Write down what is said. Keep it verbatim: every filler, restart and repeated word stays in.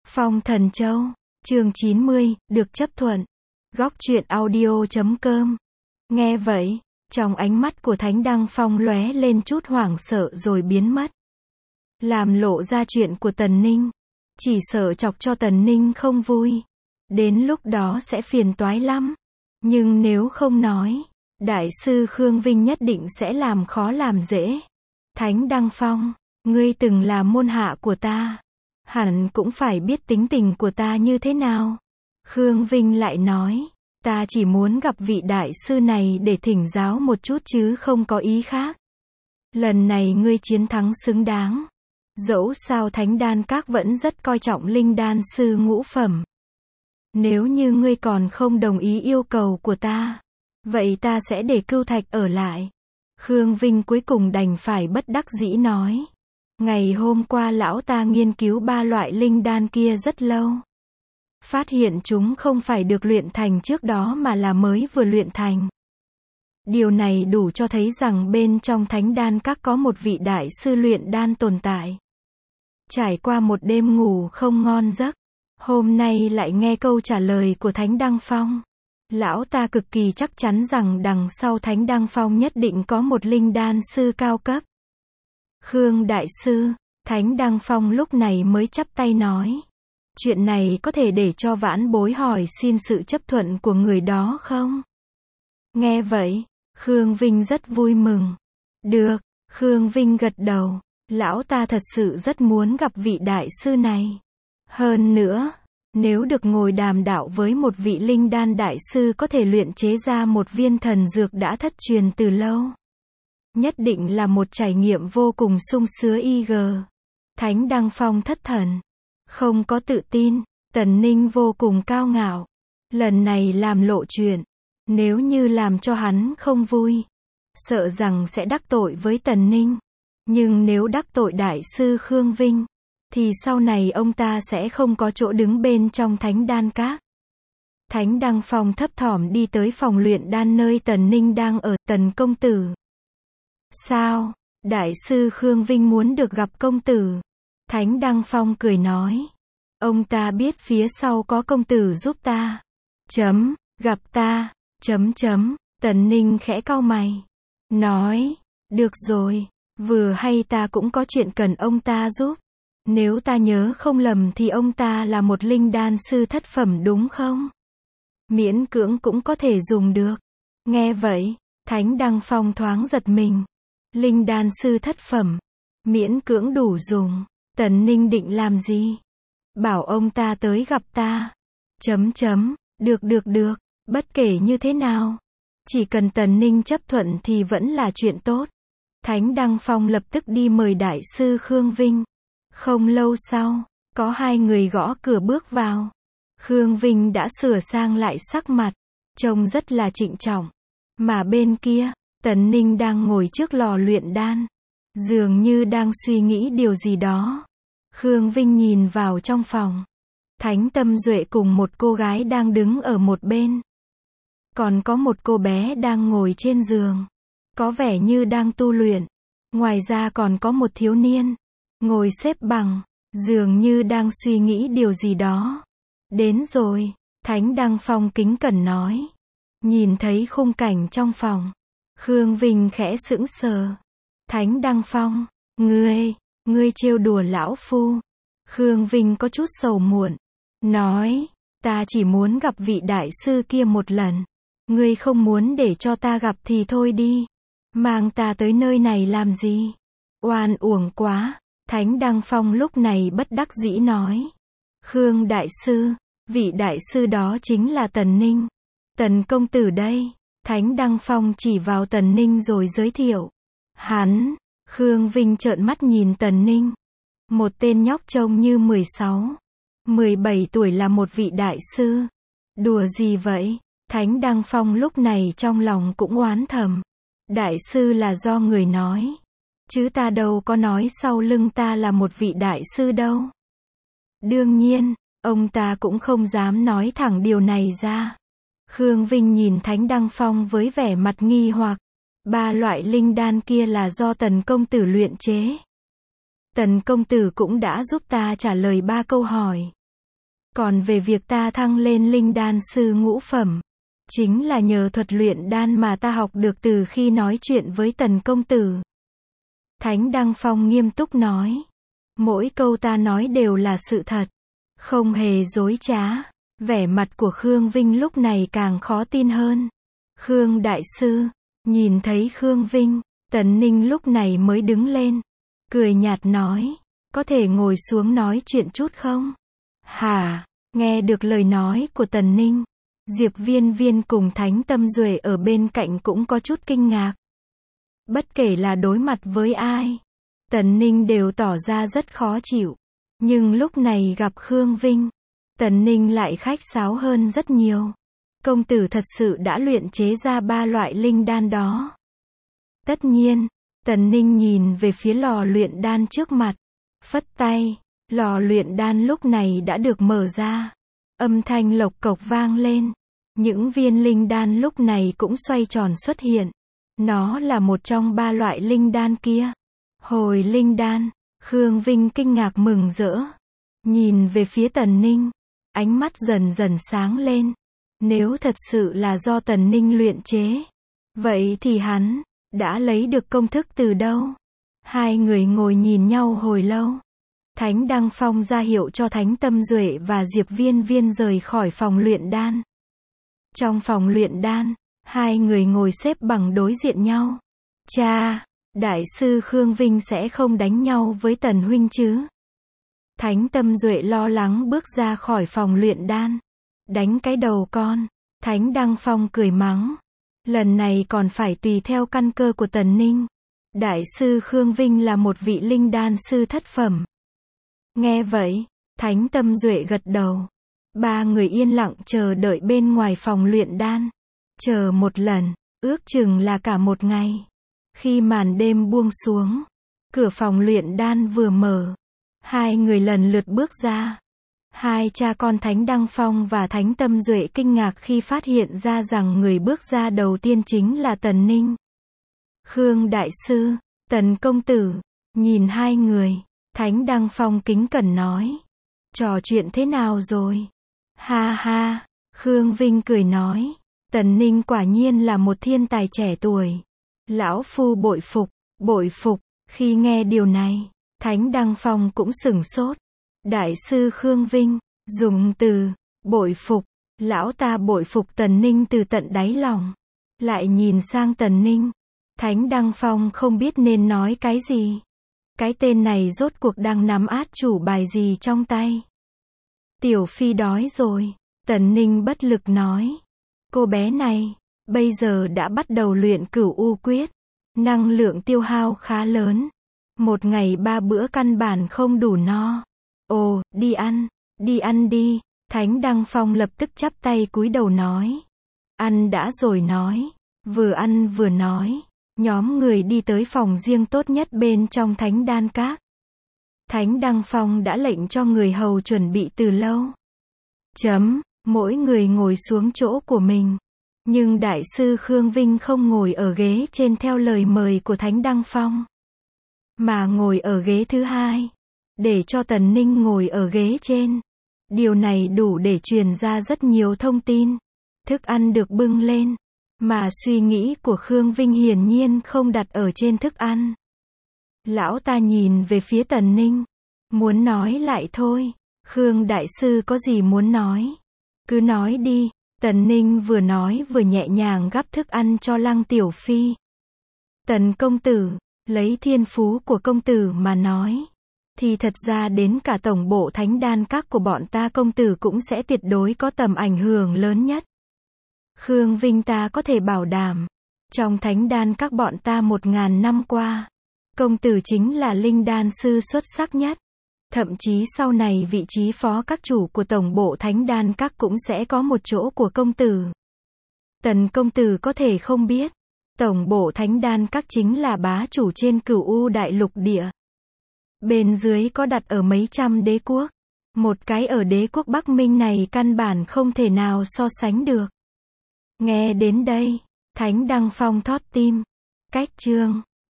Phong Thần Châu, chương chín mươi, được chấp thuận. Góc truyện audio chấm com. Nghe vậy, trong ánh mắt của Thánh Đăng Phong lóe lên chút hoảng sợ rồi biến mất. Làm lộ ra chuyện của Tần Ninh. Chỉ sợ chọc cho Tần Ninh không vui. Đến lúc đó sẽ phiền toái lắm. Nhưng nếu không nói, Đại sư Khương Vinh nhất định sẽ làm khó làm dễ. Thánh Đăng Phong, ngươi từng là môn hạ của ta. Hẳn cũng phải biết tính tình của ta như thế nào. Khương Vinh lại nói, ta chỉ muốn gặp vị đại sư này để thỉnh giáo một chút chứ không có ý khác. Lần này ngươi chiến thắng xứng đáng. Dẫu sao Thánh Đan Các vẫn rất coi trọng linh đan sư ngũ phẩm. Nếu như ngươi còn không đồng ý yêu cầu của ta, vậy ta sẽ để Cưu Thạch ở lại. Khương Vinh cuối cùng đành phải bất đắc dĩ nói. Ngày hôm qua lão ta nghiên cứu ba loại linh đan kia rất lâu. Phát hiện chúng không phải được luyện thành trước đó mà là mới vừa luyện thành. Điều này đủ cho thấy rằng bên trong Thánh Đan Các có một vị đại sư luyện đan tồn tại. Trải qua một đêm ngủ không ngon giấc, hôm nay lại nghe câu trả lời của Thánh Đăng Phong. Lão ta cực kỳ chắc chắn rằng đằng sau Thánh Đăng Phong nhất định có một linh đan sư cao cấp. Khương Đại Sư, Thánh Đăng Phong lúc này mới chắp tay nói. Chuyện này có thể để cho vãn bối hỏi xin sự chấp thuận của người đó không? Nghe vậy, Khương Vinh rất vui mừng. Được, Khương Vinh gật đầu. Lão ta thật sự rất muốn gặp vị đại sư này. Hơn nữa, nếu được ngồi đàm đạo với một vị linh đan đại sư có thể luyện chế ra một viên thần dược đã thất truyền từ lâu. Nhất định là một trải nghiệm vô cùng sung sướng y gờ. Thánh Đăng Phong thất thần. Không có tự tin, Tần Ninh vô cùng cao ngạo. Lần này làm lộ chuyện. Nếu như làm cho hắn không vui, sợ rằng sẽ đắc tội với Tần Ninh. Nhưng nếu đắc tội Đại sư Khương Vinh, thì sau này ông ta sẽ không có chỗ đứng bên trong Thánh Đan Các. Thánh Đăng Phong thấp thỏm đi tới phòng luyện đan nơi Tần Ninh đang ở. Tần công tử. Sao? Đại sư Khương Vinh muốn được gặp công tử. Thánh Đăng Phong cười nói. Ông ta biết phía sau có công tử giúp ta. Chấm, gặp ta. Chấm chấm, Tần Ninh khẽ cau mày. Nói, được rồi, vừa hay ta cũng có chuyện cần ông ta giúp. Nếu ta nhớ không lầm thì ông ta là một linh đan sư thất phẩm đúng không? Miễn cưỡng cũng có thể dùng được. Nghe vậy, Thánh Đăng Phong thoáng giật mình. Linh đan sư thất phẩm, miễn cưỡng đủ dùng. Tần Ninh định làm gì? Bảo ông ta tới gặp ta. Chấm chấm, được được được, bất kể như thế nào. Chỉ cần Tần Ninh chấp thuận thì vẫn là chuyện tốt. Thánh Đăng Phong lập tức đi mời Đại sư Khương Vinh. Không lâu sau, có hai người gõ cửa bước vào. Khương Vinh đã sửa sang lại sắc mặt, trông rất là trịnh trọng. Mà bên kia, Tần Ninh đang ngồi trước lò luyện đan, dường như đang suy nghĩ điều gì đó. Khương Vinh nhìn vào trong phòng. Thánh Tâm Duệ cùng một cô gái đang đứng ở một bên. Còn có một cô bé đang ngồi trên giường, có vẻ như đang tu luyện. Ngoài ra còn có một thiếu niên, ngồi xếp bằng, dường như đang suy nghĩ điều gì đó. Đến rồi, Thánh Đăng Phong kính cẩn nói. Nhìn thấy khung cảnh trong phòng, Khương Vinh khẽ sững sờ. Thánh Đăng Phong, ngươi, ngươi trêu đùa lão phu. Khương Vinh có chút sầu muộn, nói, ta chỉ muốn gặp vị đại sư kia một lần. Ngươi không muốn để cho ta gặp thì thôi đi. Mang ta tới nơi này làm gì? Oan uổng quá. Thánh Đăng Phong lúc này bất đắc dĩ nói. Khương đại sư, vị đại sư đó chính là Tần Ninh. Tần công tử đây. Thánh Đăng Phong chỉ vào Tần Ninh rồi giới thiệu. Hắn, Khương Vinh trợn mắt nhìn Tần Ninh. Một tên nhóc trông như mười sáu, mười bảy tuổi là một vị đại sư. Đùa gì vậy? Thánh Đăng Phong lúc này trong lòng cũng oán thầm. Đại sư là do người nói. Chứ ta đâu có nói sau lưng ta là một vị đại sư đâu. Đương nhiên, ông ta cũng không dám nói thẳng điều này ra. Khương Vinh nhìn Thánh Đăng Phong với vẻ mặt nghi hoặc. Ba loại linh đan kia là do Tần công tử luyện chế. Tần công tử cũng đã giúp ta trả lời ba câu hỏi. Còn về việc ta thăng lên linh đan sư ngũ phẩm, chính là nhờ thuật luyện đan mà ta học được từ khi nói chuyện với Tần công tử. Thánh Đăng Phong nghiêm túc nói. Mỗi câu ta nói đều là sự thật, không hề dối trá. Vẻ mặt của Khương Vinh lúc này càng khó tin hơn. Khương đại sư, nhìn thấy Khương Vinh, Tần Ninh lúc này mới đứng lên, cười nhạt nói, có thể ngồi xuống nói chuyện chút không? Hả? Nghe được lời nói của Tần Ninh, Diệp Viên Viên cùng Thánh Tâm Duệ ở bên cạnh cũng có chút kinh ngạc. Bất kể là đối mặt với ai, Tần Ninh đều tỏ ra rất khó chịu. Nhưng lúc này gặp Khương Vinh, Tần Ninh lại khách sáo hơn rất nhiều. Công tử thật sự đã luyện chế ra ba loại linh đan đó. Tất nhiên, Tần Ninh nhìn về phía lò luyện đan trước mặt, phất tay, lò luyện đan lúc này đã được mở ra. Âm thanh lộc cộc vang lên, những viên linh đan lúc này cũng xoay tròn xuất hiện. Nó là một trong ba loại linh đan kia. Hồi linh đan, Khương Vinh kinh ngạc mừng rỡ, nhìn về phía Tần Ninh, ánh mắt dần dần sáng lên. Nếu thật sự là do Tần Ninh luyện chế, vậy thì hắn đã lấy được công thức từ đâu? Hai người ngồi nhìn nhau hồi lâu. Thánh Đăng Phong ra hiệu cho Thánh Tâm Duệ và Diệp Viên Viên rời khỏi phòng luyện đan. Trong phòng luyện đan, hai người ngồi xếp bằng đối diện nhau. Cha, đại sư Khương Vinh sẽ không đánh nhau với Tần huynh chứ? Thánh Tâm Duệ lo lắng bước ra khỏi phòng luyện đan. Đánh cái đầu con. Thánh Đăng Phong cười mắng. Lần này còn phải tùy theo căn cơ của Tần Ninh. Đại sư Khương Vinh là một vị linh đan sư thất phẩm. Nghe vậy, Thánh Tâm Duệ gật đầu. Ba người yên lặng chờ đợi bên ngoài phòng luyện đan. Chờ một lần, ước chừng là cả một ngày. Khi màn đêm buông xuống, cửa phòng luyện đan vừa mở, hai người lần lượt bước ra. Hai cha con Thánh Đăng Phong và Thánh Tâm Duệ kinh ngạc khi phát hiện ra rằng người bước ra đầu tiên chính là Tần Ninh. Khương đại sư, Tần công tử, nhìn hai người, Thánh Đăng Phong kính cẩn nói. Trò chuyện thế nào rồi? Ha ha, Khương Vinh cười nói. Tần Ninh quả nhiên là một thiên tài trẻ tuổi. Lão phu bội phục, bội phục. Khi nghe điều này, Thánh Đăng Phong cũng sửng sốt. Đại sư Khương Vinh, dùng từ, bội phục. Lão ta bội phục Tần Ninh từ tận đáy lòng. Lại nhìn sang Tần Ninh. Thánh Đăng Phong không biết nên nói cái gì. Cái tên này rốt cuộc đang nắm át chủ bài gì trong tay. Tiểu Phi đói rồi. Tần Ninh bất lực nói. Cô bé này, bây giờ đã bắt đầu luyện Cửu U Quyết. Năng lượng tiêu hao khá lớn. Một ngày ba bữa căn bản không đủ no. Ồ, đi ăn, đi ăn đi. Thánh Đăng Phong lập tức chắp tay cúi đầu nói. Ăn đã rồi nói. Vừa ăn vừa nói. Nhóm người đi tới phòng riêng tốt nhất bên trong Thánh Đan Các. Thánh Đăng Phong đã lệnh cho người hầu chuẩn bị từ lâu. Chấm, mỗi người ngồi xuống chỗ của mình. Nhưng đại sư Khương Vinh không ngồi ở ghế trên theo lời mời của Thánh Đăng Phong, mà ngồi ở ghế thứ hai, để cho Tần Ninh ngồi ở ghế trên. Điều này đủ để truyền ra rất nhiều thông tin. Thức ăn được bưng lên, mà suy nghĩ của Khương Vinh hiển nhiên không đặt ở trên thức ăn. Lão ta nhìn về phía Tần Ninh, muốn nói lại thôi. Khương đại sư có gì muốn nói? Cứ nói đi. Tần Ninh vừa nói vừa nhẹ nhàng gắp thức ăn cho Lăng Tiểu Phi. Tần công tử, lấy thiên phú của công tử mà nói, thì thật ra đến cả tổng bộ Thánh Đan Các của bọn ta công tử cũng sẽ tuyệt đối có tầm ảnh hưởng lớn nhất. Khương Vinh ta có thể bảo đảm, trong Thánh Đan Các bọn ta một ngàn năm qua, công tử chính là linh đan sư xuất sắc nhất. Thậm chí sau này vị trí phó các chủ của tổng bộ Thánh Đan Các cũng sẽ có một chỗ của công tử. Tần công tử có thể không biết, tổng bộ Thánh Đan Các chính là bá chủ trên Cửu U đại lục địa. Bên dưới có đặt ở mấy trăm đế quốc. Một cái ở đế quốc Bắc Minh này căn bản không thể nào so sánh được. Nghe đến đây, Thánh Đăng Phong thót tim. Cách chương